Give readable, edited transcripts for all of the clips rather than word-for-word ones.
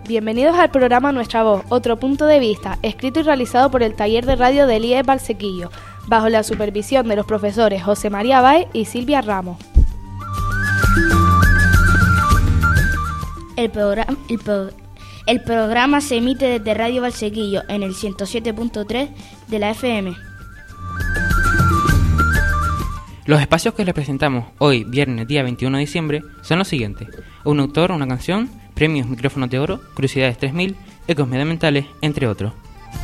bienvenidos al programa Nuestra Voz, otro punto de vista, escrito y realizado por el taller de radio del IES Valsequillo, bajo la supervisión de los profesores José María Báez y Silvia Ramos. El programa se emite desde Radio Valsequillo en el 107.3 de la FM. Los espacios que les presentamos hoy, viernes, día 21 de diciembre, son los siguientes: un autor, una canción, premios Micrófonos de Oro, Curiosidades 3000, Ecos Medioambientales, entre otros.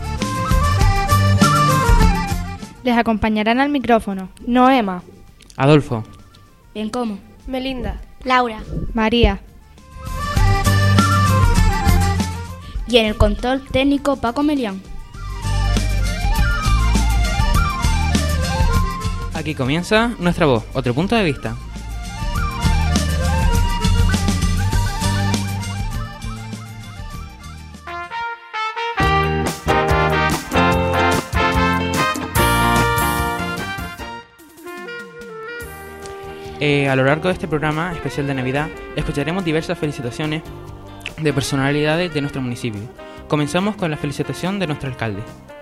Les acompañarán al micrófono Noema, Adolfo, Bien como Melinda, Laura María y en el control técnico Paco Melián. Aquí comienza Nuestra Voz, otro punto de vista. A lo largo de este programa especial de Navidad escucharemos diversas felicitaciones de personalidades de nuestro municipio. Comenzamos con la felicitación de nuestro alcalde.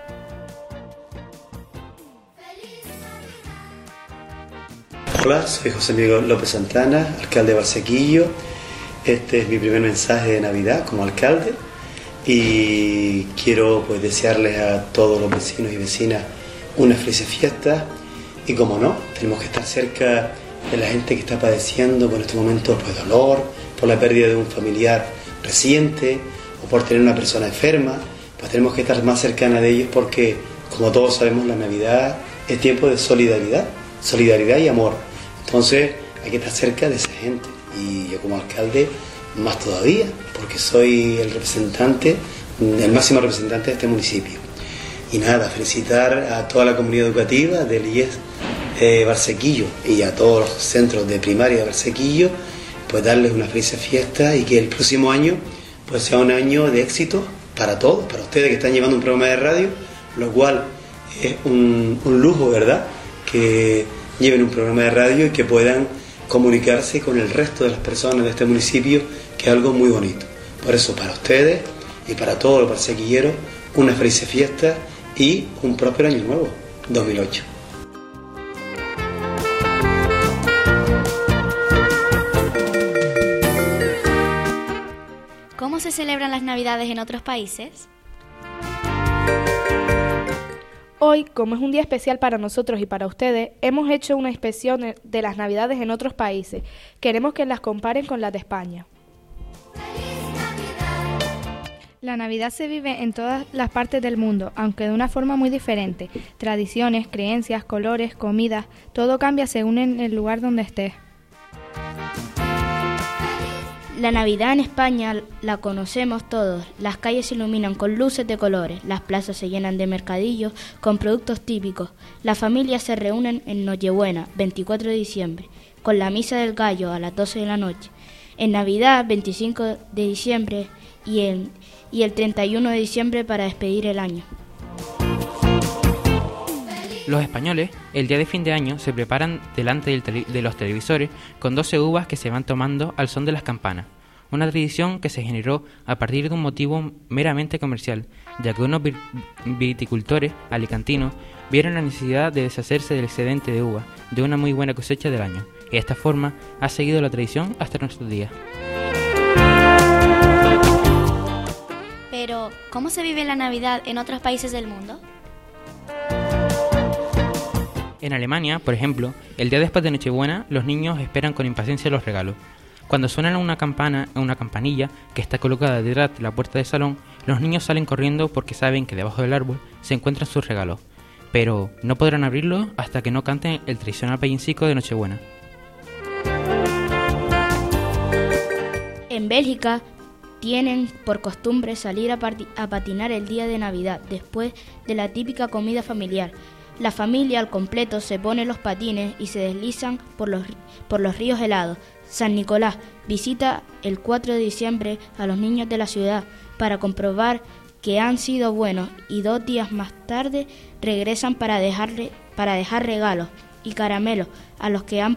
Hola, soy José Miguel López Santana, alcalde de Valsequillo. Este es mi primer mensaje de Navidad como alcalde y quiero desearles a todos los vecinos y vecinas una feliz fiesta y, como no, tenemos que estar cerca de la gente que está padeciendo por este momento dolor, por la pérdida de un familiar reciente o por tener una persona enferma. Pues tenemos que estar más cercana de ellos porque, como todos sabemos, la Navidad es tiempo de solidaridad y amor. Entonces hay que estar cerca de esa gente y yo como alcalde más todavía, porque soy el máximo representante de este municipio. Y nada, felicitar a toda la comunidad educativa del IES Valsequillo y a todos los centros de primaria de Valsequillo, pues darles una feliz fiesta y que el próximo año pues sea un año de éxito para todos, para ustedes que están llevando un programa de radio, lo cual es un lujo, ¿verdad?, que lleven un programa de radio y que puedan comunicarse con el resto de las personas de este municipio, que es algo muy bonito. Por eso, para ustedes y para todos los valsequilleros, una feliz fiesta y un próspero año nuevo, 2008. ¿Cómo se celebran las Navidades en otros países? Hoy, como es un día especial para nosotros y para ustedes, hemos hecho una inspección de las Navidades en otros países. Queremos que las comparen con las de España. La Navidad se vive en todas las partes del mundo, aunque de una forma muy diferente. Tradiciones, creencias, colores, comidas, todo cambia según en el lugar donde estés. La Navidad en España la conocemos todos. Las calles se iluminan con luces de colores, las plazas se llenan de mercadillos con productos típicos. Las familias se reúnen en Nochebuena, 24 de diciembre, con la misa del gallo a las 12 de la noche. En Navidad, 25 de diciembre y el 31 de diciembre para despedir el año. Los españoles, el día de fin de año, se preparan delante de los televisores con 12 uvas que se van tomando al son de las campanas. Una tradición que se generó a partir de un motivo meramente comercial, ya que unos viticultores alicantinos vieron la necesidad de deshacerse del excedente de uva de una muy buena cosecha del año. Y de esta forma ha seguido la tradición hasta nuestros días. Pero, ¿cómo se vive la Navidad en otros países del mundo? En Alemania, por ejemplo, el día después de Nochebuena, los niños esperan con impaciencia los regalos. Cuando suena una campanilla que está colocada detrás de la puerta del salón, los niños salen corriendo porque saben que debajo del árbol se encuentran sus regalos, pero no podrán abrirlos hasta que no canten el tradicional villancico de Nochebuena. En Bélgica tienen por costumbre salir a patinar el día de Navidad después de la típica comida familiar. La familia al completo se pone los patines y se deslizan por los ríos helados. San Nicolás visita el 4 de diciembre a los niños de la ciudad para comprobar que han sido buenos y 2 días más tarde regresan para dejar regalos y caramelos a los que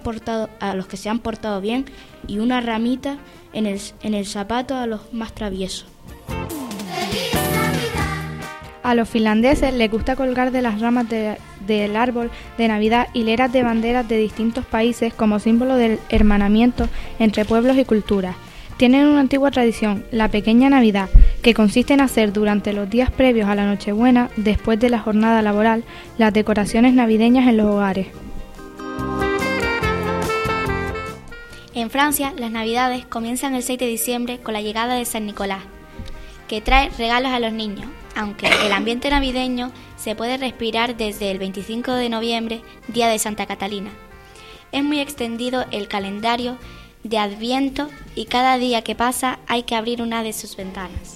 se han portado bien y una ramita en el zapato a los más traviesos. A los finlandeses les gusta colgar de las ramas del árbol de Navidad hileras de banderas de distintos países como símbolo del hermanamiento entre pueblos y culturas. Tienen una antigua tradición, la pequeña Navidad, que consiste en hacer durante los días previos a la Nochebuena, después de la jornada laboral, las decoraciones navideñas en los hogares. En Francia, las Navidades comienzan el 6 de diciembre con la llegada de San Nicolás, que trae regalos a los niños, aunque el ambiente navideño se puede respirar desde el 25 de noviembre, día de Santa Catalina. Es muy extendido el calendario de Adviento y cada día que pasa hay que abrir una de sus ventanas.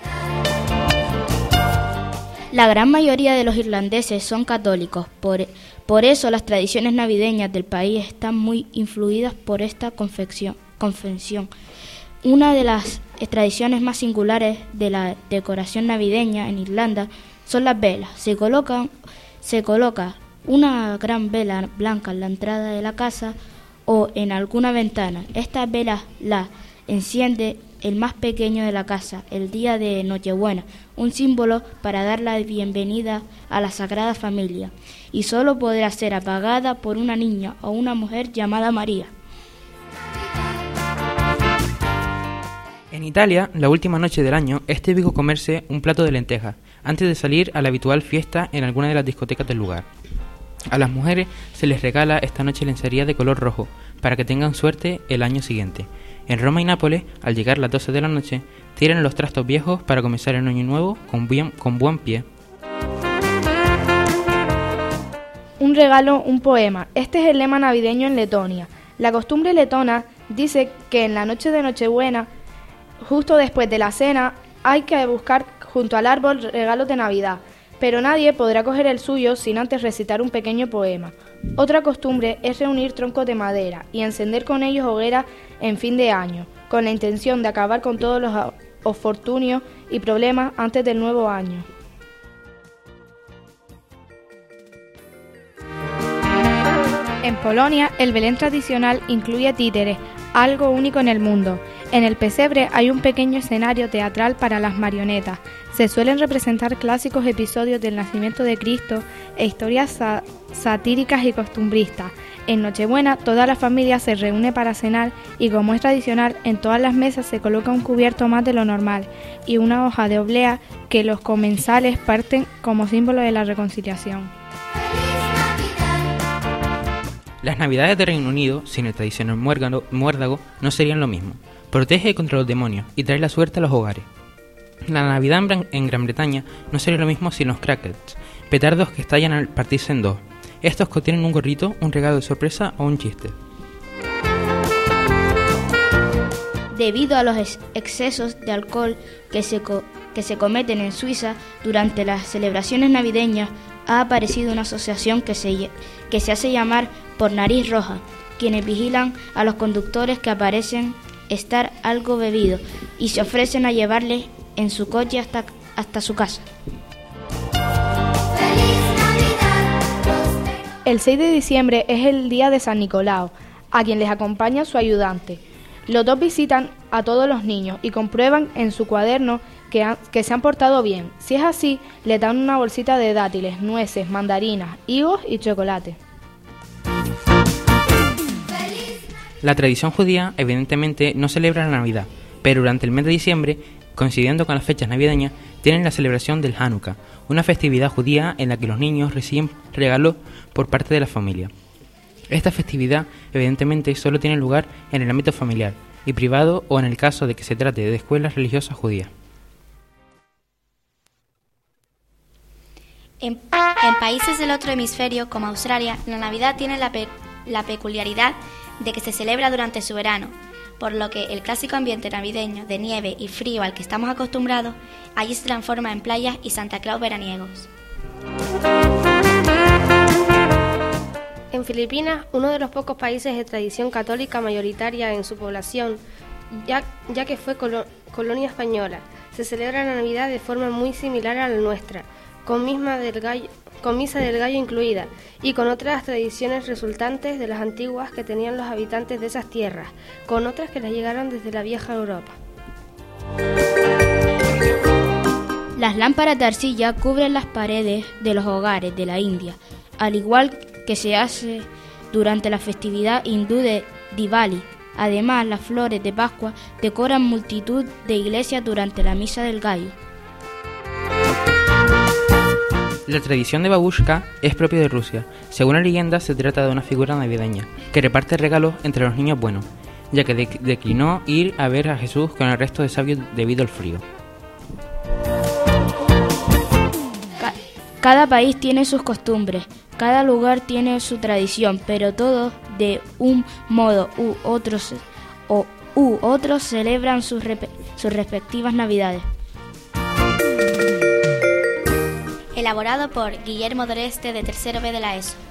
La gran mayoría de los irlandeses son católicos, por eso las tradiciones navideñas del país están muy influidas por esta confesión. Una de las tradiciones más singulares de la decoración navideña en Irlanda son las velas. Se coloca una gran vela blanca en la entrada de la casa o en alguna ventana. Estas velas las enciende el más pequeño de la casa el día de Nochebuena, un símbolo para dar la bienvenida a la Sagrada Familia, y solo podrá ser apagada por una niña o una mujer llamada María. En Italia, la última noche del año, es típico comerse un plato de lentejas antes de salir a la habitual fiesta en alguna de las discotecas del lugar. A las mujeres se les regala esta noche lencería de color rojo para que tengan suerte el año siguiente. En Roma y Nápoles, al llegar las 12 de la noche, tiran los trastos viejos para comenzar el año nuevo con buen pie. Un regalo, un poema. Este es el lema navideño en Letonia. La costumbre letona dice que en la noche de Nochebuena, justo después de la cena, hay que buscar junto al árbol regalos de Navidad, pero nadie podrá coger el suyo sin antes recitar un pequeño poema. Otra costumbre es reunir troncos de madera y encender con ellos hogueras en fin de año, con la intención de acabar con todos los infortunios y problemas antes del nuevo año. En Polonia, el Belén tradicional incluye títeres, algo único en el mundo. En el pesebre hay un pequeño escenario teatral para las marionetas. Se suelen representar clásicos episodios del nacimiento de Cristo e historias satíricas y costumbristas. En Nochebuena, toda la familia se reúne para cenar y, como es tradicional, en todas las mesas se coloca un cubierto más de lo normal y una hoja de oblea que los comensales parten como símbolo de la reconciliación. Las Navidades de Reino Unido, sin el tradicional muérdago, no serían lo mismo. Protege contra los demonios y trae la suerte a los hogares. La Navidad en Gran Bretaña no sería lo mismo sin los crackers, petardos que estallan al partirse en dos. Estos contienen un gorrito, un regalo de sorpresa o un chiste. Debido a los excesos de alcohol que se cometen en Suiza durante las celebraciones navideñas, ha aparecido una asociación que se hace llamar por Nariz Roja, quienes vigilan a los conductores que aparecen estar algo bebidos y se ofrecen a llevarles en su coche hasta su casa. El 6 de diciembre es el día de San Nicolás, a quien les acompaña su ayudante. Los dos visitan a todos los niños y comprueban en su cuaderno que se han portado bien. Si es así, les dan una bolsita de dátiles, nueces, mandarinas, higos y chocolate. La tradición judía evidentemente no celebra la Navidad, pero durante el mes de diciembre, coincidiendo con las fechas navideñas, tienen la celebración del Hanukkah, una festividad judía en la que los niños reciben regalos por parte de la familia. Esta festividad evidentemente solo tiene lugar en el ámbito familiar y privado o en el caso de que se trate de escuelas religiosas judías. En países del otro hemisferio, como Australia, la Navidad tiene la peculiaridad de que se celebra durante su verano, por lo que el clásico ambiente navideño de nieve y frío al que estamos acostumbrados, allí se transforma en playas y Santa Claus veraniegos. En Filipinas, uno de los pocos países de tradición católica mayoritaria en su población, ya que fue colonia española, se celebra la Navidad de forma muy similar a la nuestra, con misa del gallo incluida, y con otras tradiciones resultantes de las antiguas que tenían los habitantes de esas tierras, con otras que les llegaron desde la vieja Europa. Las lámparas de arcilla cubren las paredes de los hogares de la India, al igual que se hace durante la festividad hindú de Diwali. Además, las flores de Pascua decoran multitud de iglesias durante la Misa del Gallo. La tradición de babushka es propia de Rusia. Según la leyenda, se trata de una figura navideña que reparte regalos entre los niños buenos, ya que declinó ir a ver a Jesús con el resto de sabios debido al frío. Cada país tiene sus costumbres, cada lugar tiene su tradición, pero todos de un modo u otros celebran sus respectivas navidades. Elaborado por Guillermo Doreste de tercero B de la ESO.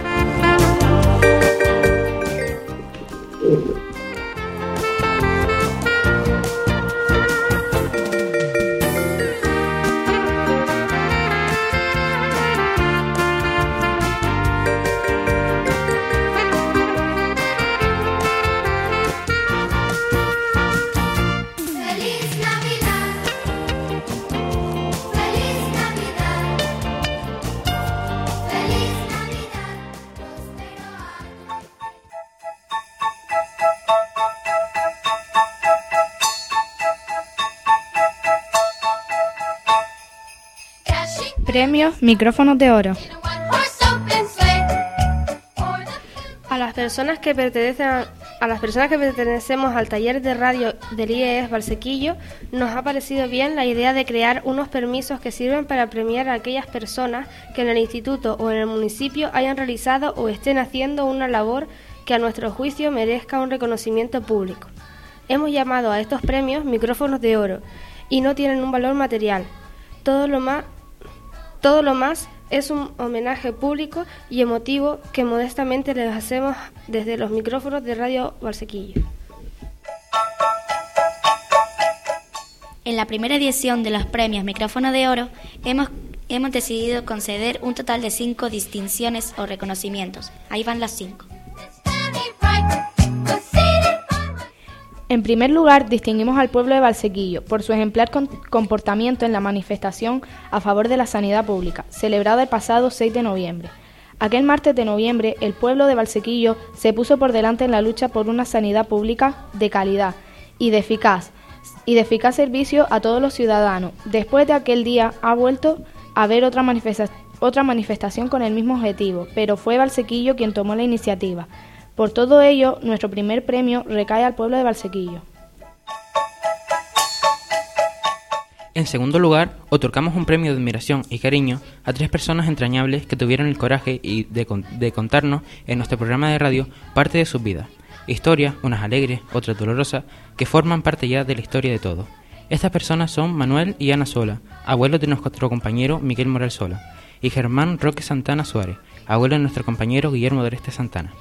Premios Micrófonos de Oro. A las personas que pertenecemos al taller de radio del IES Valsequillo, nos ha parecido bien la idea de crear unos permisos que sirven para premiar a aquellas personas que en el instituto o en el municipio hayan realizado o estén haciendo una labor que a nuestro juicio merezca un reconocimiento público. Hemos llamado a estos premios Micrófonos de Oro y no tienen un valor material. Todo lo más es un homenaje público y emotivo que modestamente les hacemos desde los micrófonos de Radio Valsequillo. En la primera edición de los premios Micrófono de Oro hemos decidido conceder un total de 5 distinciones o reconocimientos. Ahí van las 5. En primer lugar, distinguimos al pueblo de Valsequillo por su ejemplar comportamiento en la manifestación a favor de la sanidad pública, celebrada el pasado 6 de noviembre. Aquel martes de noviembre, el pueblo de Valsequillo se puso por delante en la lucha por una sanidad pública de calidad y de eficaz servicio a todos los ciudadanos. Después de aquel día ha vuelto a haber otra manifestación con el mismo objetivo, pero fue Valsequillo quien tomó la iniciativa. Por todo ello, nuestro primer premio recae al pueblo de Valsequillo. En segundo lugar, otorgamos un premio de admiración y cariño a 3 personas entrañables que tuvieron el coraje de contarnos en nuestro programa de radio parte de sus vidas. Historias, unas alegres, otras dolorosas, que forman parte ya de la historia de todos. Estas personas son Manuel y Ana Sola, abuelos de nuestro compañero Miguel Moral Sola, y Germán Roque Santana Suárez, abuelo de nuestro compañero Guillermo Doreste Santana.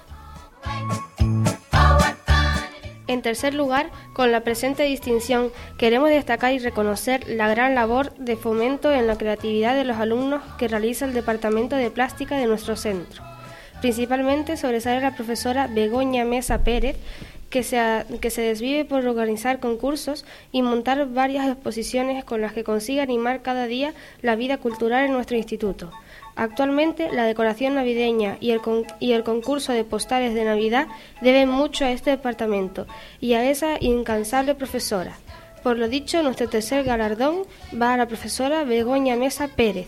En tercer lugar, con la presente distinción, queremos destacar y reconocer la gran labor de fomento en la creatividad de los alumnos que realiza el Departamento de Plástica de nuestro centro. Principalmente sobresale la profesora Begoña Mesa Pérez, que se desvive por organizar concursos y montar varias exposiciones con las que consigue animar cada día la vida cultural en nuestro instituto. Actualmente, la decoración navideña y el concurso de postales de Navidad deben mucho a este departamento y a esa incansable profesora. Por lo dicho, nuestro tercer galardón va a la profesora Begoña Mesa Pérez.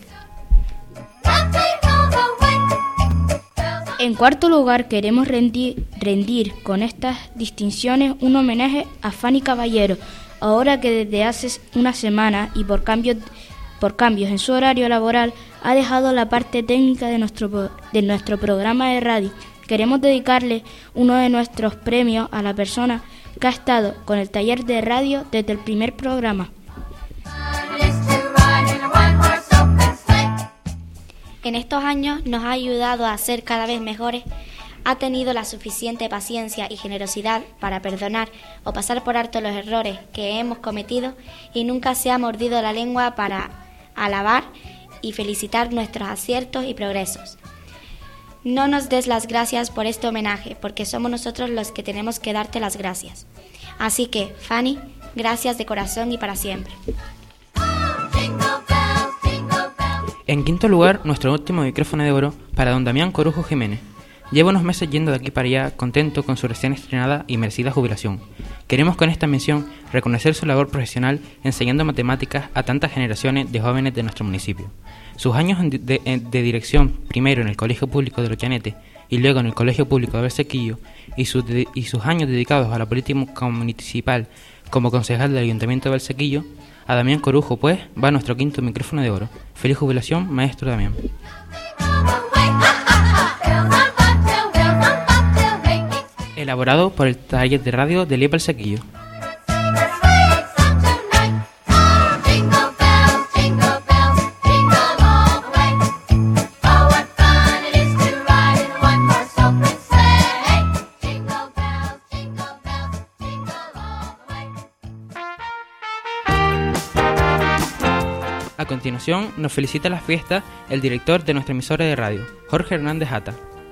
En cuarto lugar, queremos rendir con estas distinciones un homenaje a Fanny Caballero, ahora que desde hace una semana y por cambios en su horario laboral ha dejado la parte técnica de nuestro programa de radio. Queremos dedicarle uno de nuestros premios a la persona que ha estado con el taller de radio desde el primer programa. En estos años nos ha ayudado a ser cada vez mejores, ha tenido la suficiente paciencia y generosidad para perdonar o pasar por alto los errores que hemos cometido y nunca se ha mordido la lengua para alabar y felicitar nuestros aciertos y progresos. No nos des las gracias por este homenaje, porque somos nosotros los que tenemos que darte las gracias. Así que, Fanny, gracias de corazón y para siempre. En quinto lugar, nuestro último micrófono de oro para don Damián Corujo Jiménez. Lleva unos meses yendo de aquí para allá, contento con su recién estrenada y merecida jubilación. Queremos con esta mención reconocer su labor profesional enseñando matemáticas a tantas generaciones de jóvenes de nuestro municipio. Sus años de dirección, primero en el Colegio Público de Lochanetes y luego en el Colegio Público de Valsequillo, y sus años dedicados a la política municipal como concejal del Ayuntamiento de Valsequillo, a Damián Corujo, pues, va nuestro quinto micrófono de oro. Feliz jubilación, maestro Damián. Elaborado por el taller de radio de Liep Valsequillo. A continuación, nos felicita las fiestas el director de nuestra emisora de radio, Jorge Hernández Hata.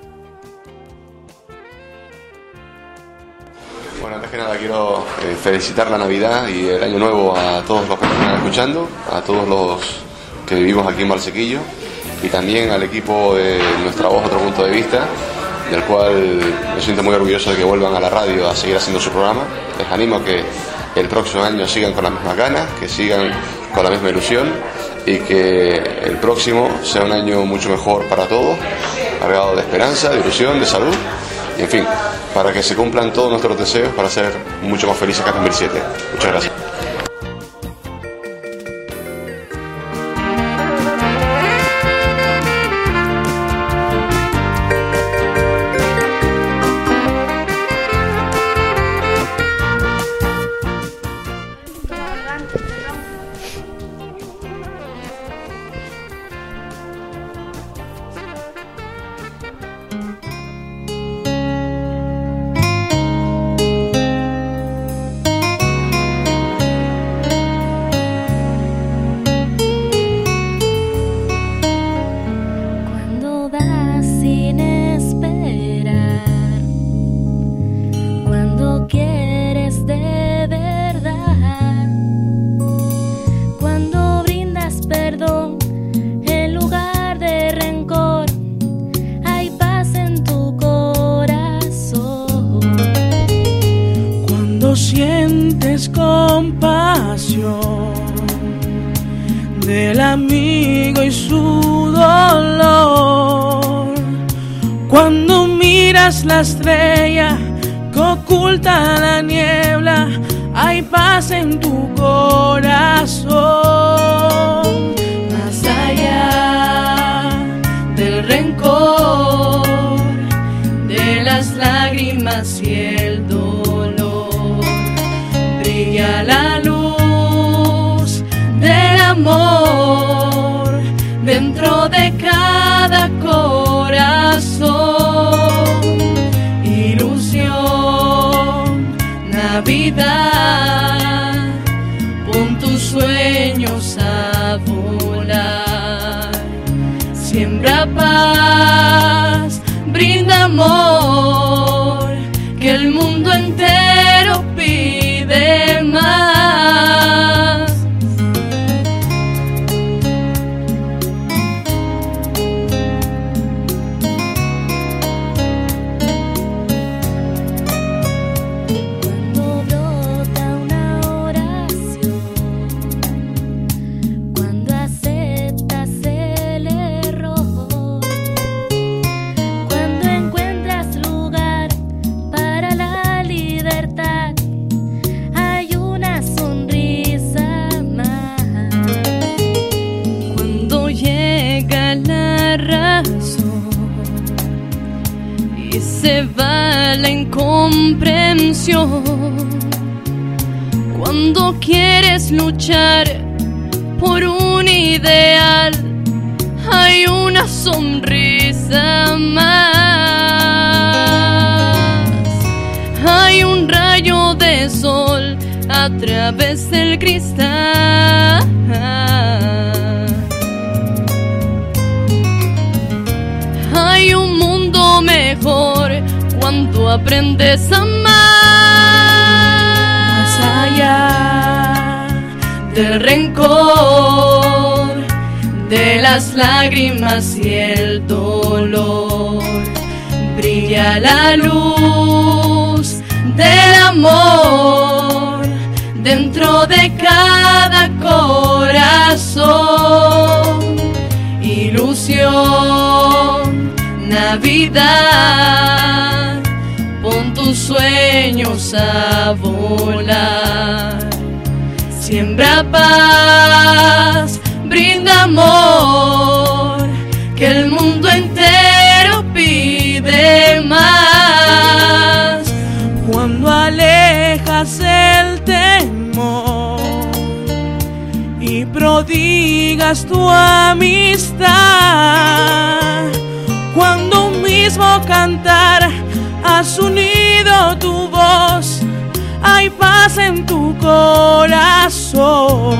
Bueno, antes que nada quiero felicitar la Navidad y el Año Nuevo a todos los que nos están escuchando, a todos los que vivimos aquí en Valsequillo y también al equipo de Nuestra Voz, Otro Punto de Vista, del cual me siento muy orgulloso de que vuelvan a la radio a seguir haciendo su programa. Les animo a que el próximo año sigan con las mismas ganas, que sigan con la misma ilusión y que el próximo sea un año mucho mejor para todos, cargado de esperanza, de ilusión, de salud y en fin, para que se cumplan todos nuestros deseos para ser mucho más felices que en 2007. Muchas gracias. Sientes compasión del amigo y su dolor, cuando miras la estrella que oculta la niebla, hay paz en tu corazón. Más allá del rencor, de las lágrimas y el dolor, brilla la luz del amor dentro de cada corazón. Ilusión, Navidad, pon tus sueños a volar. Siembra paz, brinda amor, que el mundo entero pide más. Cuando brota una oración, cuando aceptas el error, cuando encuentras lugar para la libertad, hay una sonrisa más. Cuando llega la razón y se va la incomprensión, cuando quieres luchar por un ideal, hay una sonrisa más. Hay un rayo de sol a través del cristal. Hay un mundo mejor cuando aprendes a amar. Más allá del rencor, de las lágrimas y el dolor. Brilla la luz del amor dentro de cada corazón. Ilusión, Navidad, pon tus sueños a volar. Siembra paz, brinda amor, que el mundo entero pide más. Cuando alejas el temor y prodigas tu amistad, cuando un mismo cantar has unido tu voz, hay paz en tu corazón.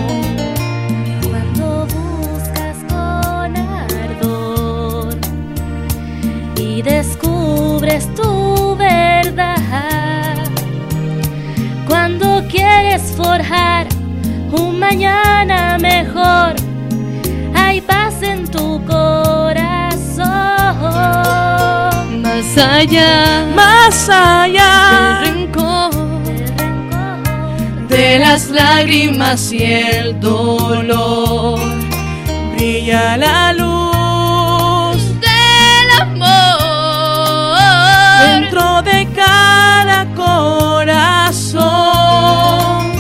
Cuando buscas con ardor y descubres tu verdad, cuando quieres forjar un mañana mejor, hay paz en tu corazón. Más allá del rencor, de las lágrimas y el dolor, brilla la luz del amor dentro de cada corazón.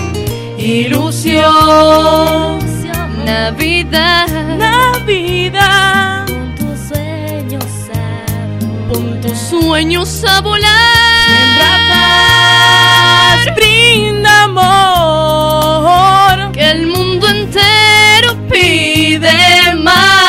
Ilusión, Navidad, Navidad, pon tus sueños a volar. Siembra paz, brinda amor, que el mundo entero pide más.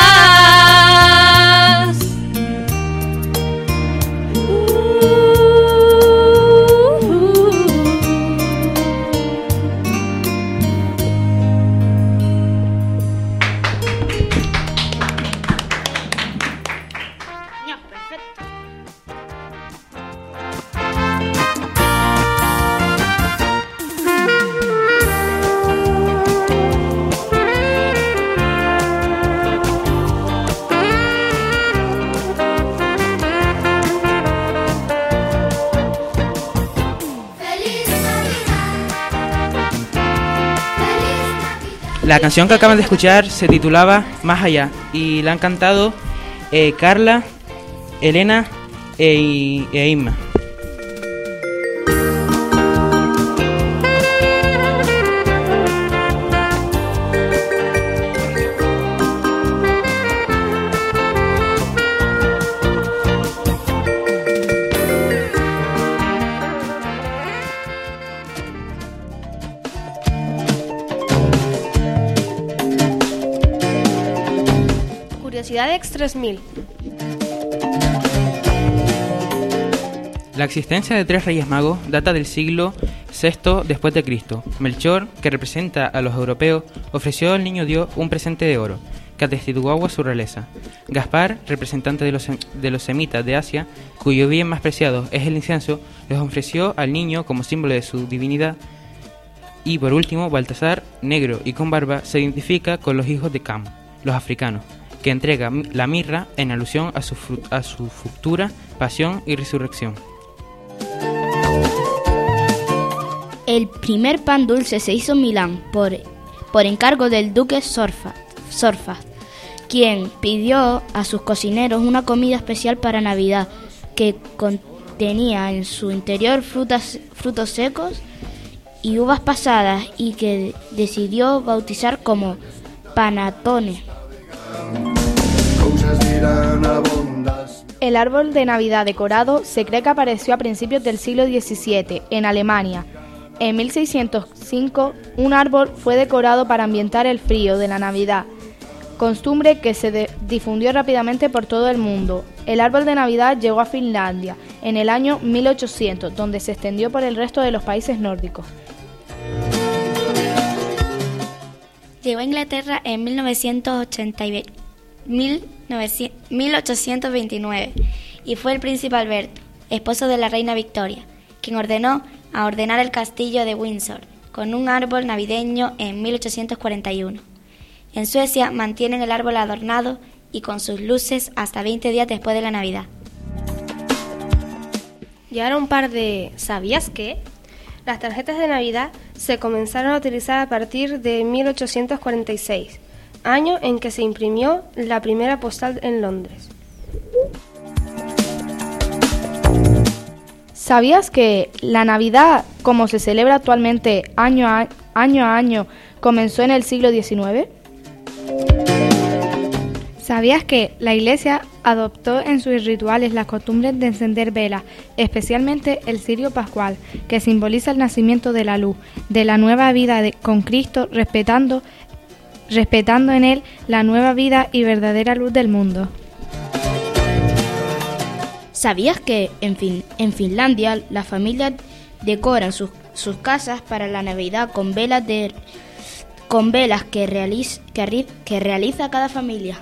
La canción que acaban de escuchar se titulaba Más Allá y la han cantado Carla, Elena e Inma. Curiosidades 3000. La existencia de tres reyes magos data del siglo VI después de Cristo. Melchor, que representa a los europeos, ofreció al niño Dios un presente de oro, que atestiguaba su realeza. Gaspar, representante de los semitas de Asia, cuyo bien más preciado es el incienso, les ofreció al niño como símbolo de su divinidad. Y por último, Baltasar, negro y con barba, se identifica con los hijos de Cam, los africanos, que entrega la mirra en alusión a su futura pasión y resurrección. El primer pan dulce se hizo en Milán por encargo del duque Sorfat, quien pidió a sus cocineros una comida especial para Navidad que contenía en su interior frutos secos y uvas pasadas, y que decidió bautizar como panettone. El árbol de Navidad decorado se cree que apareció a principios del siglo XVII en Alemania. En 1605, un árbol fue decorado para ambientar el frío de la Navidad, costumbre que se difundió rápidamente por todo el mundo. El árbol de Navidad llegó a Finlandia en el año 1800, donde se extendió por el resto de los países nórdicos. Llegó a Inglaterra en 1829 y fue el príncipe Alberto, esposo de la reina Victoria, quien ordenó el castillo de Windsor con un árbol navideño en 1841. En Suecia mantienen el árbol adornado y con sus luces hasta 20 días después de la Navidad. Y ahora un par de ¿sabías qué? Las tarjetas de Navidad se comenzaron a utilizar a partir de 1846, año en que se imprimió la primera postal en Londres. ¿Sabías que la Navidad, como se celebra actualmente año a año, comenzó en el siglo XIX? ¿Sabías que la Iglesia adoptó en sus rituales las costumbres de encender velas, especialmente el cirio pascual, que simboliza el nacimiento de la luz, de la nueva vida con Cristo, respetando en él la nueva vida y verdadera luz del mundo? ¿Sabías que en Finlandia las familias decoran sus casas para la Navidad con velas que realiza cada familia?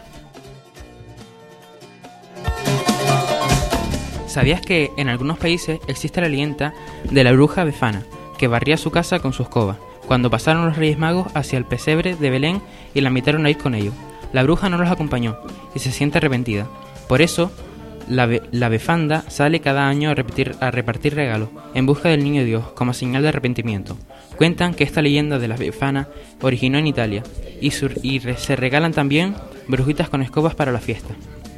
¿Sabías que en algunos países existe la leyenda de la bruja Befana, que barría su casa con su escoba, cuando pasaron los Reyes Magos hacia el pesebre de Belén y la invitaron a ir con ellos? La bruja no los acompañó y se siente arrepentida. Por eso, la befanda sale cada año a repartir regalos en busca del niño Dios como señal de arrepentimiento. Cuentan que esta leyenda de la befana originó en Italia y se regalan también brujitas con escobas para la fiesta.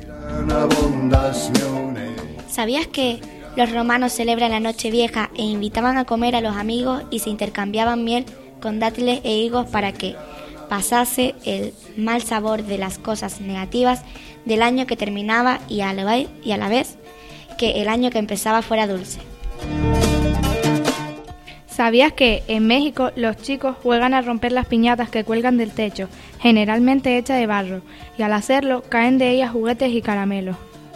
¿Sabías que los romanos celebran la Nochevieja e invitaban a comer a los amigos y se intercambiaban miel con dátiles e higos para que pasase el mal sabor de las cosas negativas del año que terminaba y a la vez que el año que empezaba fuera dulce? ¿Sabías que en México los chicos juegan a romper las piñatas que cuelgan del techo, generalmente hechas de barro, y al hacerlo caen de ellas juguetes y caramelos?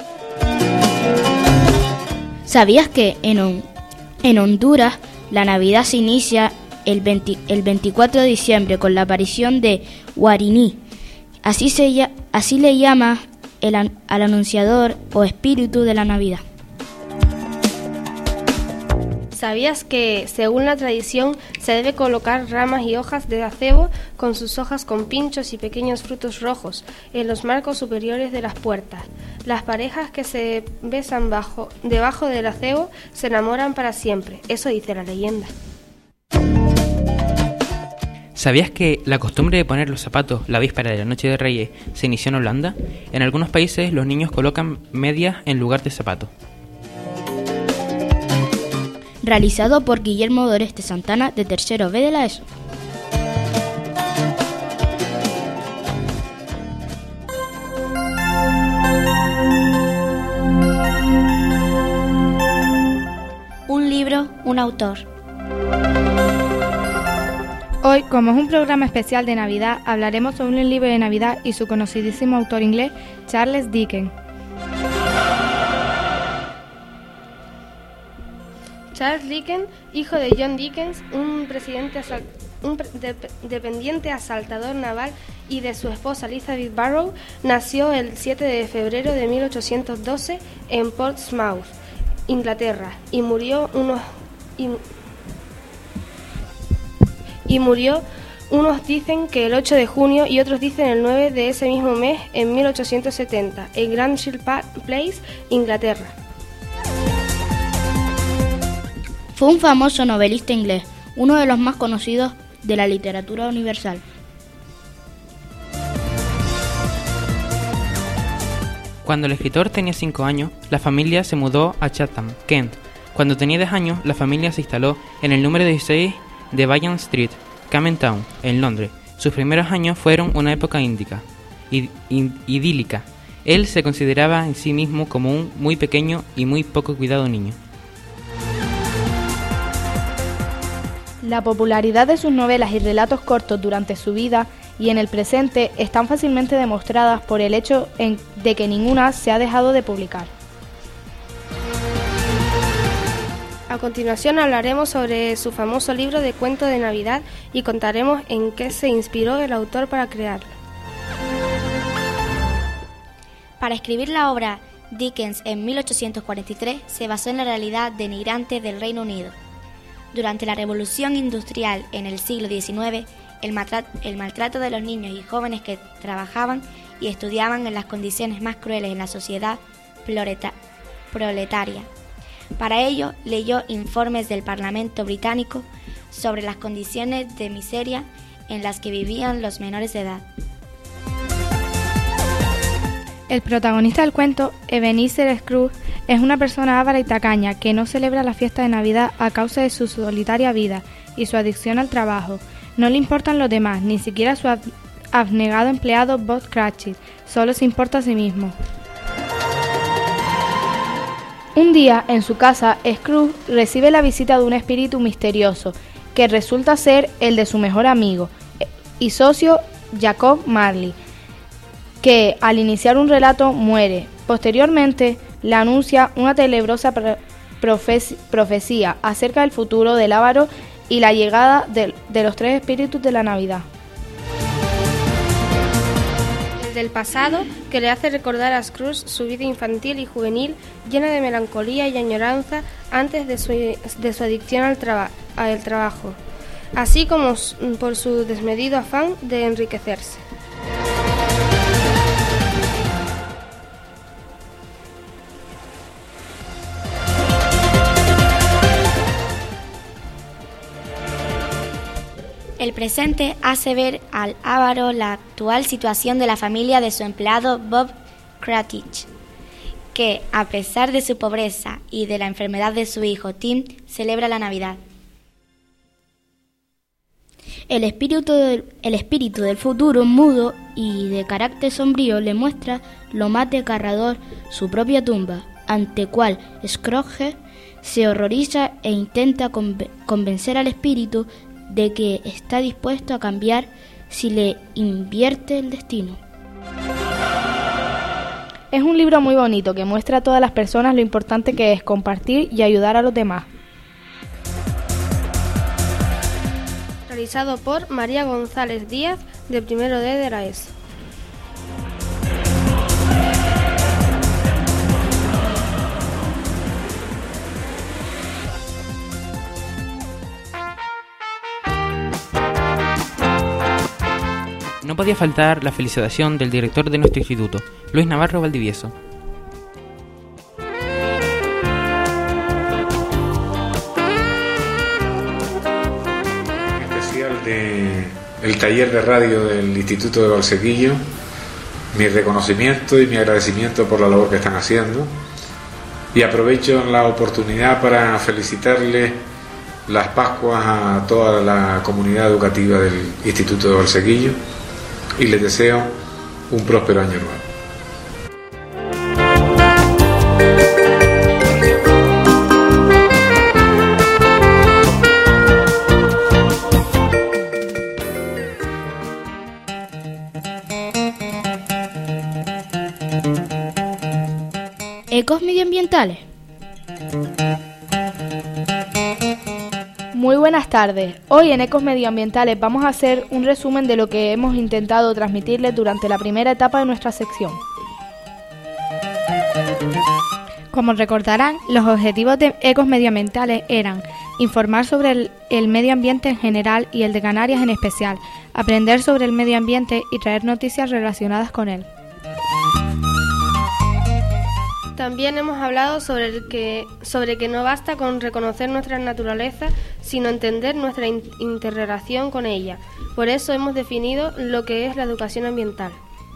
¿Sabías que en Honduras la Navidad se inicia el 24 de diciembre con la aparición de Guariní? Así le llama al anunciador o espíritu de la Navidad. ¿Sabías que, según la tradición, se debe colocar ramas y hojas de acebo con sus hojas con pinchos y pequeños frutos rojos en los marcos superiores de las puertas? Las parejas que se besan debajo del acebo se enamoran para siempre. Eso dice la leyenda. ¿Sabías que la costumbre de poner los zapatos la víspera de la Noche de Reyes se inició en Holanda? En algunos países los niños colocan medias en lugar de zapatos. Realizado por Guillermo Doreste Santana, de tercero B de la ESO. Un libro, un autor. Hoy, como es un programa especial de Navidad, hablaremos sobre un libro de Navidad y su conocidísimo autor inglés, Charles Dickens. Charles Dickens, hijo de John Dickens, un dependiente asaltador naval, y de su esposa Elizabeth Barrow, nació el 7 de febrero de 1812 en Portsmouth, Inglaterra, y murió unos dicen que el 8 de junio y otros dicen el 9 de ese mismo mes en 1870, en Granville Place, Inglaterra. Fue un famoso novelista inglés, uno de los más conocidos de la literatura universal. Cuando el escritor tenía 5 años, la familia se mudó a Chatham, Kent. Cuando tenía 10 años, la familia se instaló en el número 16 de Vaughan Street, Camden Town, en Londres. Sus primeros años fueron una época idílica. Él se consideraba en sí mismo como un muy pequeño y muy poco cuidado niño. La popularidad de sus novelas y relatos cortos durante su vida y en el presente están fácilmente demostradas por el hecho de que ninguna se ha dejado de publicar. A continuación hablaremos sobre su famoso libro de cuentos de Navidad y contaremos en qué se inspiró el autor para crearlo. Para escribir la obra, Dickens en 1843 se basó en la realidad denigrante del Reino Unido. Durante la Revolución Industrial en el siglo XIX, el maltrato de los niños y jóvenes que trabajaban y estudiaban en las condiciones más crueles en la sociedad proletaria. Para ello, leyó informes del Parlamento británico sobre las condiciones de miseria en las que vivían los menores de edad. El protagonista del cuento, Ebenezer Scrooge, es una persona avara y tacaña que no celebra la fiesta de Navidad a causa de su solitaria vida y su adicción al trabajo. No le importan los demás, ni siquiera su abnegado empleado Bob Cratchit, solo se importa a sí mismo. Un día, en su casa, Scrooge recibe la visita de un espíritu misterioso, que resulta ser el de su mejor amigo y socio Jacob Marley, que al iniciar un relato muere. Posteriormente, le anuncia una tenebrosa profecía acerca del futuro del avaro y la llegada de los tres espíritus de la Navidad. Del pasado, que le hace recordar a Scrooge su vida infantil y juvenil llena de melancolía y añoranza antes de su adicción al trabajo, así como por su desmedido afán de enriquecerse. El presente hace ver al avaro la actual situación de la familia de su empleado Bob Cratchit, que, a pesar de su pobreza y de la enfermedad de su hijo Tim, celebra la Navidad. El espíritu del futuro, mudo y de carácter sombrío, le muestra lo más desgarrador su propia tumba, ante cual Scrooge se horroriza e intenta convencer al espíritu de que está dispuesto a cambiar si le invierte el destino. Es un libro muy bonito que muestra a todas las personas lo importante que es compartir y ayudar a los demás. Realizado por María González Díaz, de primero D de la ESO. No podía faltar la felicitación del director de nuestro instituto, Luis Navarro Valdivieso. Especial del taller de radio del Instituto de Valsequillo, mi reconocimiento y mi agradecimiento por la labor que están haciendo, y aprovecho la oportunidad para felicitarles las Pascuas a toda la comunidad educativa del Instituto de Valsequillo y les deseo un próspero año nuevo. Ecos medioambientales. Muy buenas tardes. Hoy en Ecos Medioambientales vamos a hacer un resumen de lo que hemos intentado transmitirles durante la primera etapa de nuestra sección. Como recordarán, los objetivos de Ecos Medioambientales eran informar sobre el medio ambiente en general y el de Canarias en especial, aprender sobre el medio ambiente y traer noticias relacionadas con él. También hemos hablado sobre que no basta con reconocer nuestra naturaleza, sino entender nuestra interrelación con ella. Por eso hemos definido lo que es la educación ambiental.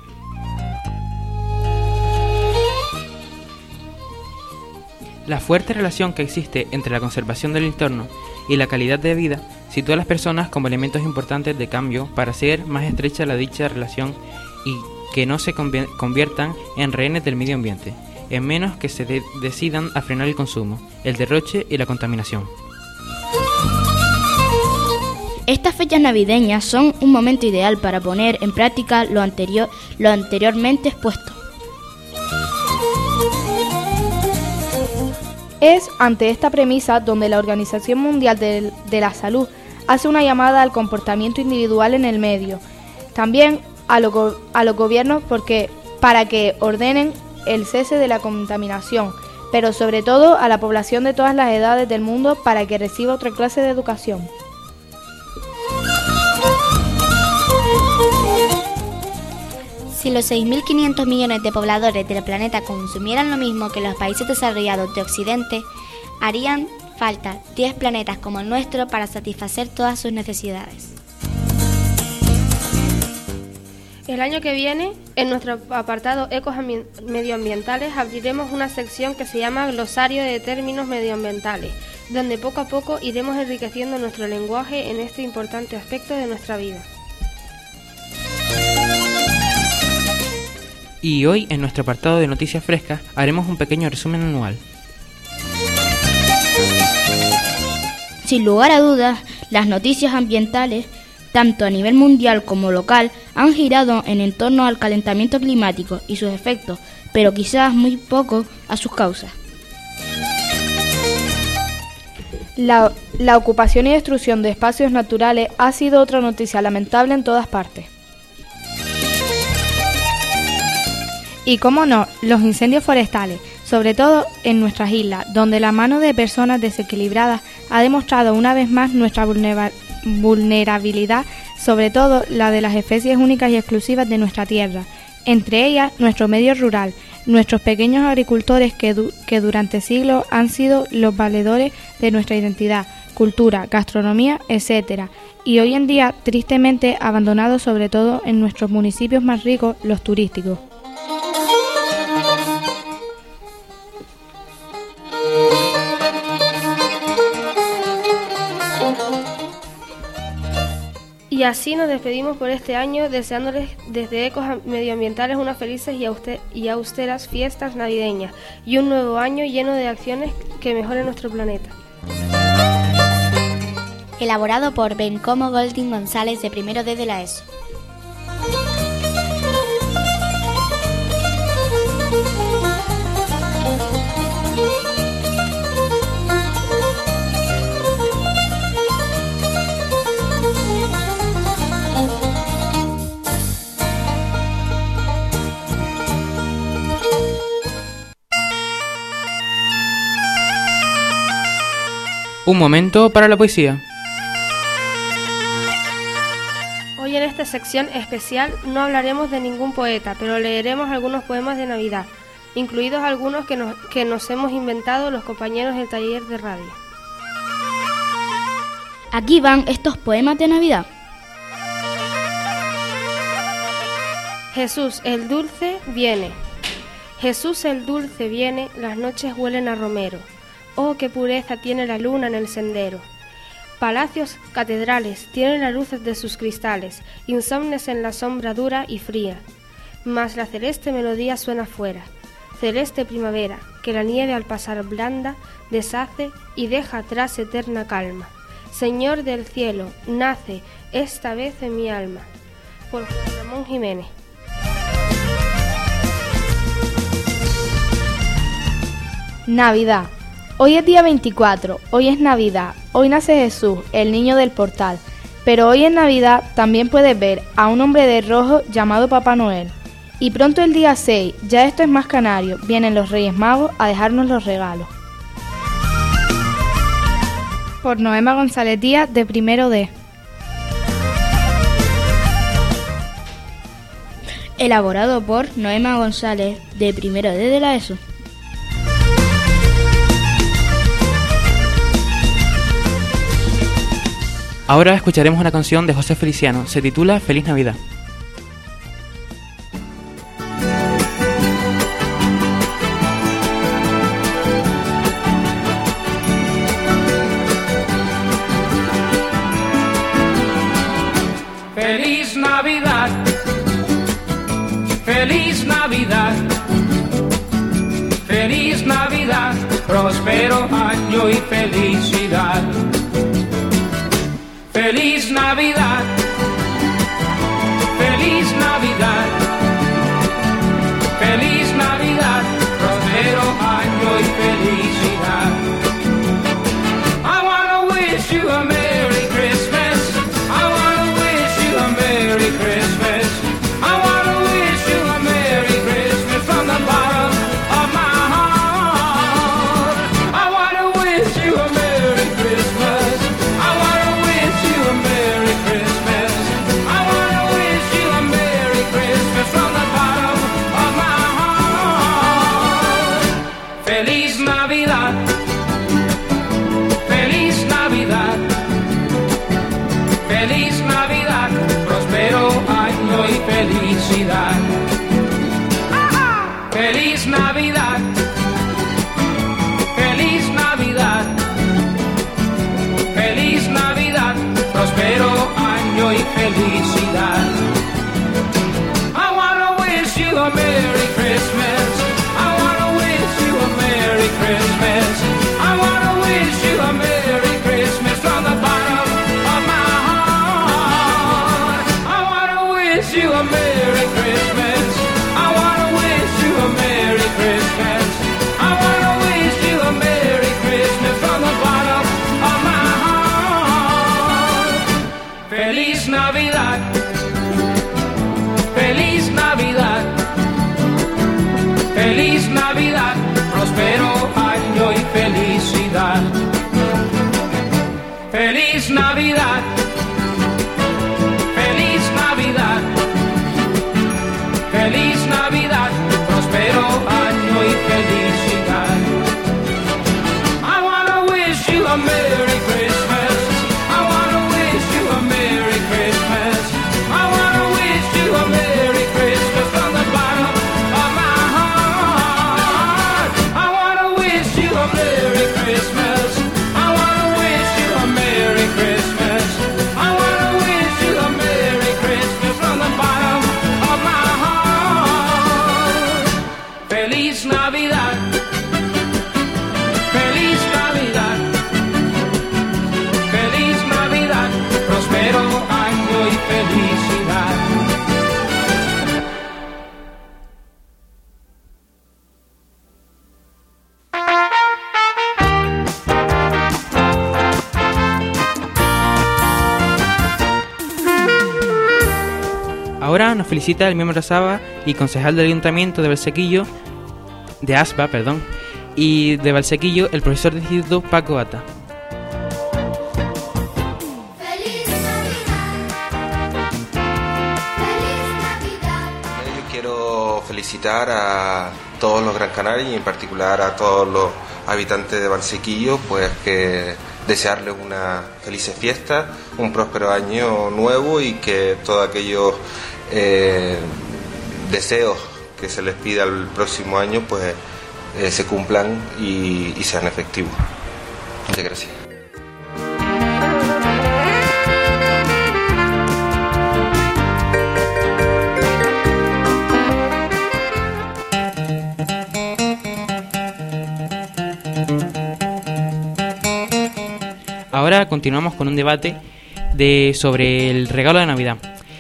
La fuerte relación que existe entre la conservación del entorno y la calidad de vida sitúa a las personas como elementos importantes de cambio para hacer más estrecha la dicha relación y que no se conviertan en rehenes del medio ambiente, en menos que se decidan a frenar el consumo, el derroche y la contaminación. Estas fechas navideñas son un momento ideal para poner en práctica lo anteriormente expuesto. Es ante esta premisa donde la Organización Mundial de la Salud hace una llamada al comportamiento individual en el medio, también a los gobiernos para que ordenen el cese de la contaminación, pero sobre todo a la población de todas las edades del mundo para que reciba otra clase de educación. Si los 6.500 millones de pobladores del planeta consumieran lo mismo que los países desarrollados de Occidente, harían falta 10 planetas como el nuestro para satisfacer todas sus necesidades. El año que viene, en nuestro apartado Ecos Medioambientales, abriremos una sección que se llama Glosario de Términos Medioambientales, donde poco a poco iremos enriqueciendo nuestro lenguaje en este importante aspecto de nuestra vida. Y hoy, en nuestro apartado de Noticias Frescas, haremos un pequeño resumen anual. Sin lugar a dudas, las noticias ambientales, tanto a nivel mundial como local, han girado en torno al calentamiento climático y sus efectos, pero quizás muy poco a sus causas. La ocupación y destrucción de espacios naturales ha sido otra noticia lamentable en todas partes. Y cómo no, los incendios forestales, sobre todo en nuestras islas, donde la mano de personas desequilibradas ha demostrado una vez más nuestra vulnerabilidad, sobre todo la de las especies únicas y exclusivas de nuestra tierra, entre ellas nuestro medio rural, nuestros pequeños agricultores que durante siglos han sido los valedores de nuestra identidad, cultura, gastronomía, etc. Y hoy en día tristemente abandonados, sobre todo en nuestros municipios más ricos, los turísticos. Y así nos despedimos por este año, deseándoles desde Ecos Medioambientales unas felices y austeras fiestas navideñas y un nuevo año lleno de acciones que mejoren nuestro planeta. Elaborado por Bencomo Golding González de primero D de la ESO. Un momento para la poesía. Hoy en esta sección especial no hablaremos de ningún poeta, pero leeremos algunos poemas de Navidad, incluidos algunos que nos hemos inventado los compañeros del taller de radio. Aquí van estos poemas de Navidad. Jesús el dulce viene. Jesús el dulce viene, las noches huelen a romero. Oh, qué pureza tiene la luna en el sendero. Palacios, catedrales, tienen las luces de sus cristales, insomnes en la sombra dura y fría. Mas la celeste melodía suena fuera, celeste primavera, que la nieve al pasar blanda deshace y deja atrás eterna calma. Señor del cielo, nace esta vez en mi alma. Por Juan Ramón Jiménez. Navidad. Hoy es día 24, hoy es Navidad, hoy nace Jesús, el niño del portal. Pero hoy en Navidad también puedes ver a un hombre de rojo llamado Papá Noel. Y pronto el día 6, ya esto es más canario, vienen los Reyes Magos a dejarnos los regalos. Por Noema González Díaz, de primero D. Elaborado por Noema González, de primero D de la ESO. Ahora escucharemos una canción de José Feliciano, se titula Feliz Navidad. Feliz Navidad, feliz Navidad, feliz Navidad, próspero año y felicidad. Feliz Navidad, feliz Navidad, feliz Navidad, próspero año y felicidad. I wanna wish you a Merry Christmas. I wanna wish you a Merry Christmas. I wanna wish you a Merry Christmas from the bottom of my heart. I wanna wish you a Merry Christmas. I wanna wish you a Merry Christmas. Feliz Navidad, feliz Navidad, feliz Navidad, próspero año y felicidad. I wanna wish you a Merry Christmas. I wanna wish you a Merry Christmas. I wanna wish you a Merry Christmas from the bottom of my heart. I wanna wish you a Merry Christmas. I wanna wish you a Merry Christmas. I wanna wish you a Merry Christmas from the bottom of my heart. Feliz Navidad, feliz Navidad, feliz Navidad, próspero año y felicidad. Feliz Navidad, feliz Navidad, feliz Navidad, próspero año y felicidad. I wanna wish you a Merry Christmas. I wanna wish you a Merry Christmas. I wanna wish you a Merry Christmas from the bottom of my heart. I wanna wish you a Merry Christmas. I wanna wish you a Merry Christmas. I wanna wish you a Merry Christmas from the bottom of my heart. Feliz Navidad, feliz Navidad, feliz Navidad, próspero año y felicidad. Ahora nos felicita el miembro SABA y concejal del Ayuntamiento de Valsequillo, de ASBA, perdón, y de Valsequillo, el profesor de instituto Paco Ata. Yo quiero felicitar a todos los Gran Canarios y en particular a todos los habitantes de Valsequillo, pues que desearles una feliz fiesta, un próspero año nuevo y que todos aquellos deseos que se les pida el próximo año pues se cumplan y sean efectivos. Muchas gracias. Ahora continuamos con un debate sobre el regalo de Navidad.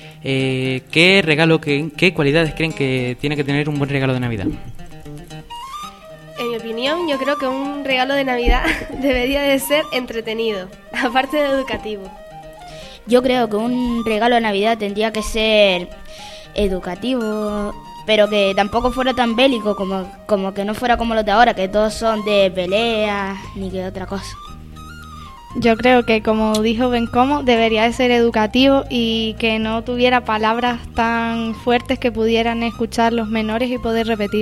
¿Qué cualidades creen que tiene que tener un buen regalo de Navidad? En mi opinión, yo creo que un regalo de Navidad debería de ser entretenido, aparte de educativo. Yo creo que un regalo de Navidad tendría que ser educativo, pero que tampoco fuera tan bélico, como que no fuera como los de ahora, que todos son de peleas, ni que otra cosa. Yo creo que, como dijo Bencomo, debería de ser educativo y que no tuviera palabras tan fuertes que pudieran escuchar los menores y poder repetir.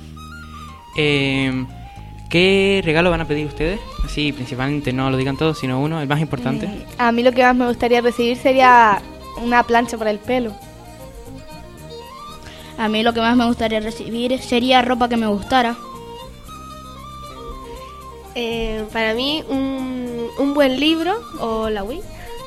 ¿Qué regalo van a pedir ustedes? Así, principalmente no lo digan todos, sino uno, el más importante. A mí lo que más me gustaría recibir sería una plancha para el pelo. A mí lo que más me gustaría recibir sería ropa que me gustara. Para mí un buen libro o la Wii.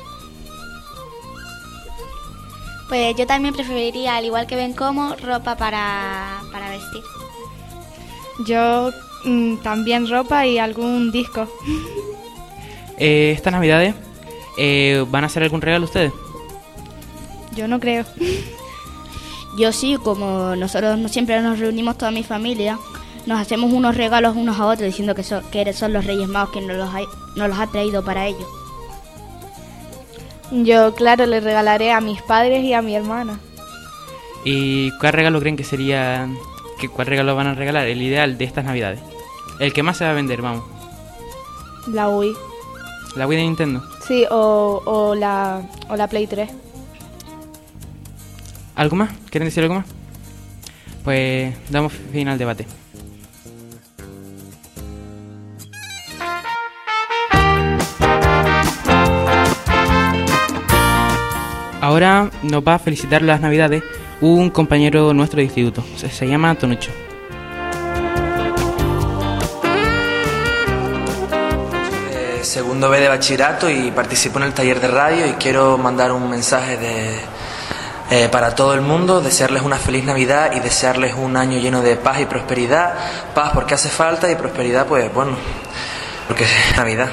Pues yo también preferiría, al igual que Bencomo, ropa para vestir. Yo también ropa y algún disco. Estas Navidades, ¿van a hacer algún regalo ustedes? Yo no creo. Yo sí, como nosotros siempre nos reunimos toda mi familia, nos hacemos unos regalos unos a otros diciendo que son los Reyes Magos que nos los ha traído para ellos. Yo, claro, le regalaré a mis padres y a mi hermana. ¿Y cuál regalo creen que sería? ¿Cuál regalo van a regalar? El ideal de estas Navidades. El que más se va a vender, vamos. La Wii. ¿La Wii de Nintendo? Sí, o la Play 3. ¿Algo más? ¿Quieren decir algo más? Pues damos fin al debate. Ahora nos va a felicitar las Navidades un compañero nuestro de instituto. Se llama Tonucho. segundo B de bachillerato y participo en el taller de radio y quiero mandar un mensaje para todo el mundo, desearles una feliz Navidad y desearles un año lleno de paz y prosperidad. Paz porque hace falta y prosperidad, pues bueno, porque es Navidad.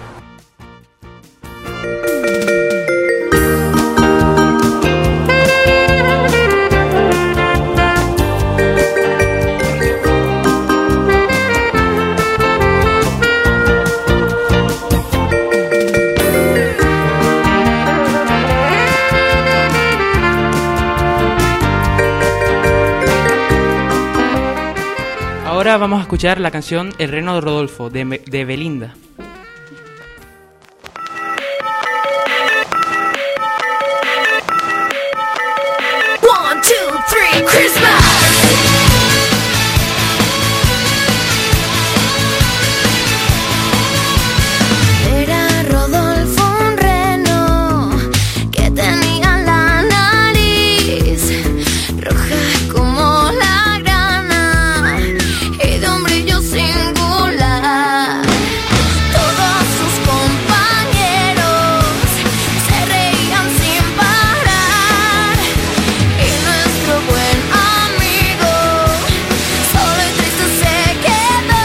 Ahora vamos a escuchar la canción El Reno de Rodolfo, de Belinda. One, two, three, Christmas! Era Rodolfo un reno que tenía la nariz roja como la grana y de un brillo singular. Todos sus compañeros se reían sin parar y nuestro buen amigo solo y triste se quedó.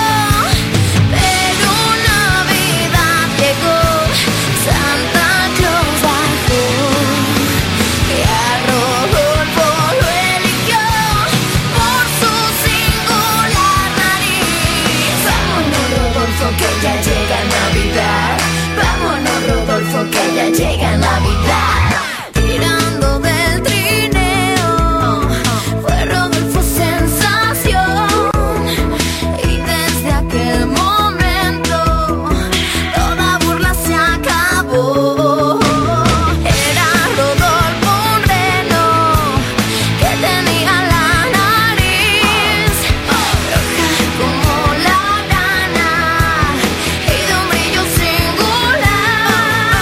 Pero Navidad llegó, Santa Claus bajó y a Rodolfo lo eligió por su singular nariz. Vámonos Rodolfo que ya llega Navidad, vámonos Rodolfo que ya llega Navidad. Tirando del trineo fue Rodolfo sensación y desde aquel momento toda burla se acabó. Era Rodolfo un reno que tenía la nariz roja como la grana y de un brillo singular.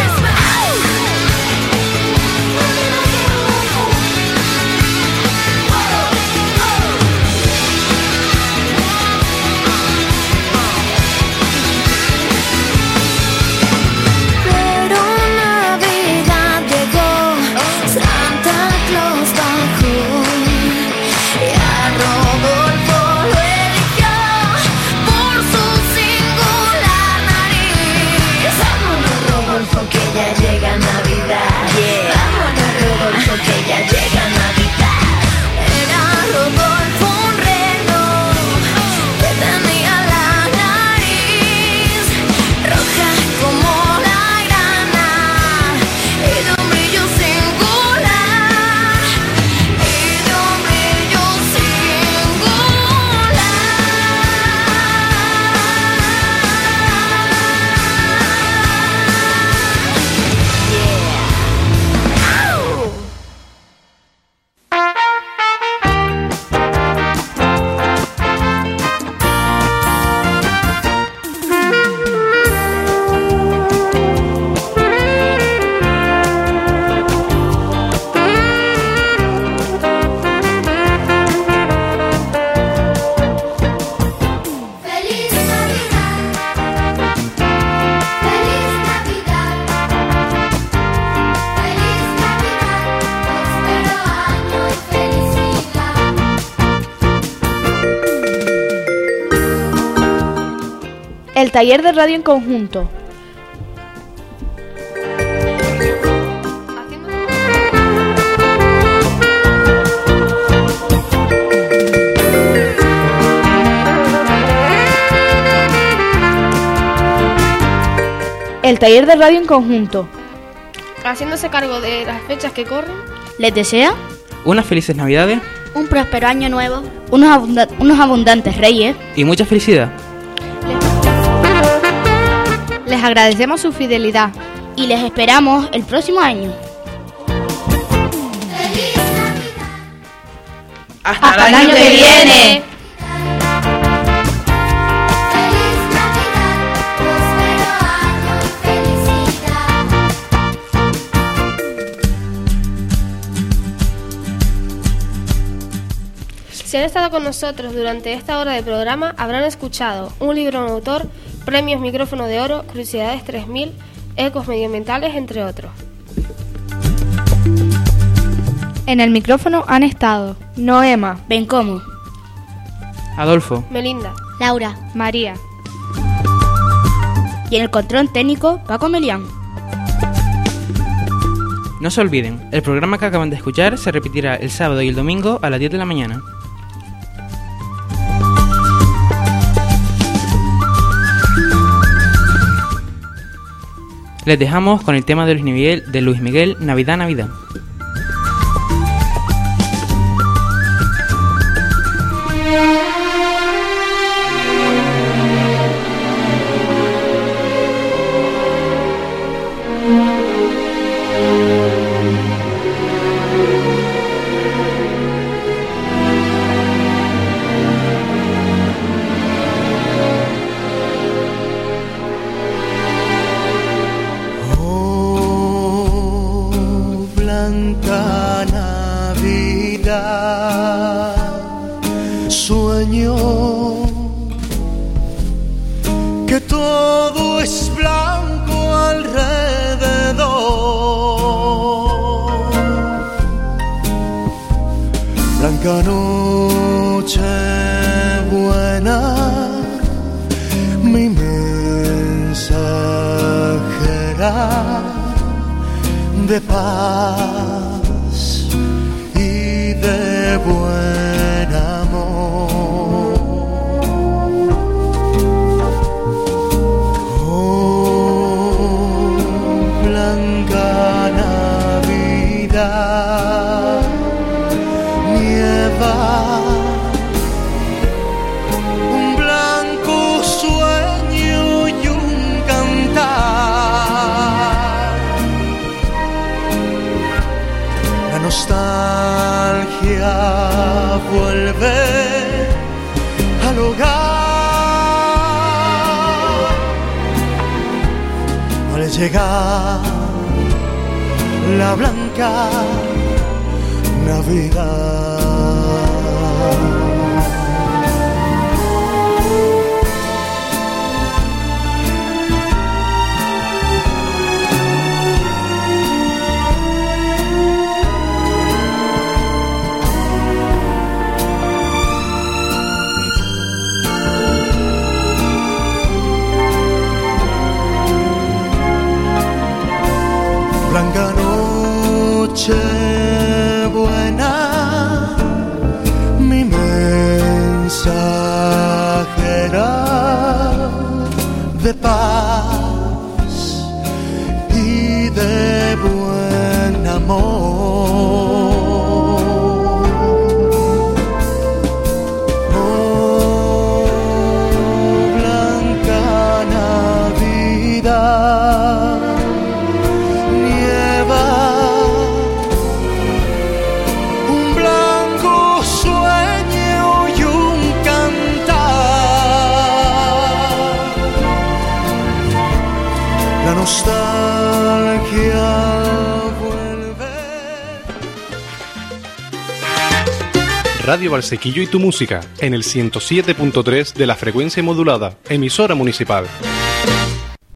Pero Navidad llegó, Santa Claus bajó y a Rodolfo lo eligió por su singular nariz. Vámonos Rodolfo que ya llega Navidad, vámonos Rodolfo que ya llega Navidad. Era Rodolfo un reno que tenía la nariz roja como la grana y de un brillo singular, y de un brillo singular. Feliz Navidad, feliz Navidad, feliz Navidad, próspero año y felicidad. El taller de radio en conjunto. El taller de radio en conjunto. Haciéndose cargo de las fechas que corren. Les desea Unas felices Navidades Un próspero año nuevo. unos abundantes reyes y mucha felicidad. Les agradecemos su fidelidad y les esperamos el próximo año. ¡Hasta el año que viene! Si han estado con nosotros durante esta hora de programa, habrán escuchado un libro de un autor premios Micrófono de Oro, Curiosidades 3000, Ecos Medioambientales, entre otros. En el micrófono han estado Noema, Bencomo, Adolfo, Melinda, Laura, María. y en el control técnico Paco Melián. No se olviden, el programa que acaban de escuchar se repetirá el sábado y el domingo a las 10 de la mañana. Les dejamos con el tema de Luis Miguel, Navidad, Navidad. Sueño que todo es blanco alrededor. Blanca noche buena, mi mensajera de paz y de buen amor. Oh, blanca Navidad, nieva un blanco sueño y un cantar. La nostalgia vuelve al hogar al llegar la blanca Navidad. Blanca noche buena, mi mensajera de paz y de buen amor. Oh, blanca Navidad, un blanco sueño y un cantar. La nostalgia vuelve. Radio Valsequillo y tu música en el 107.3 de la frecuencia modulada, emisora municipal.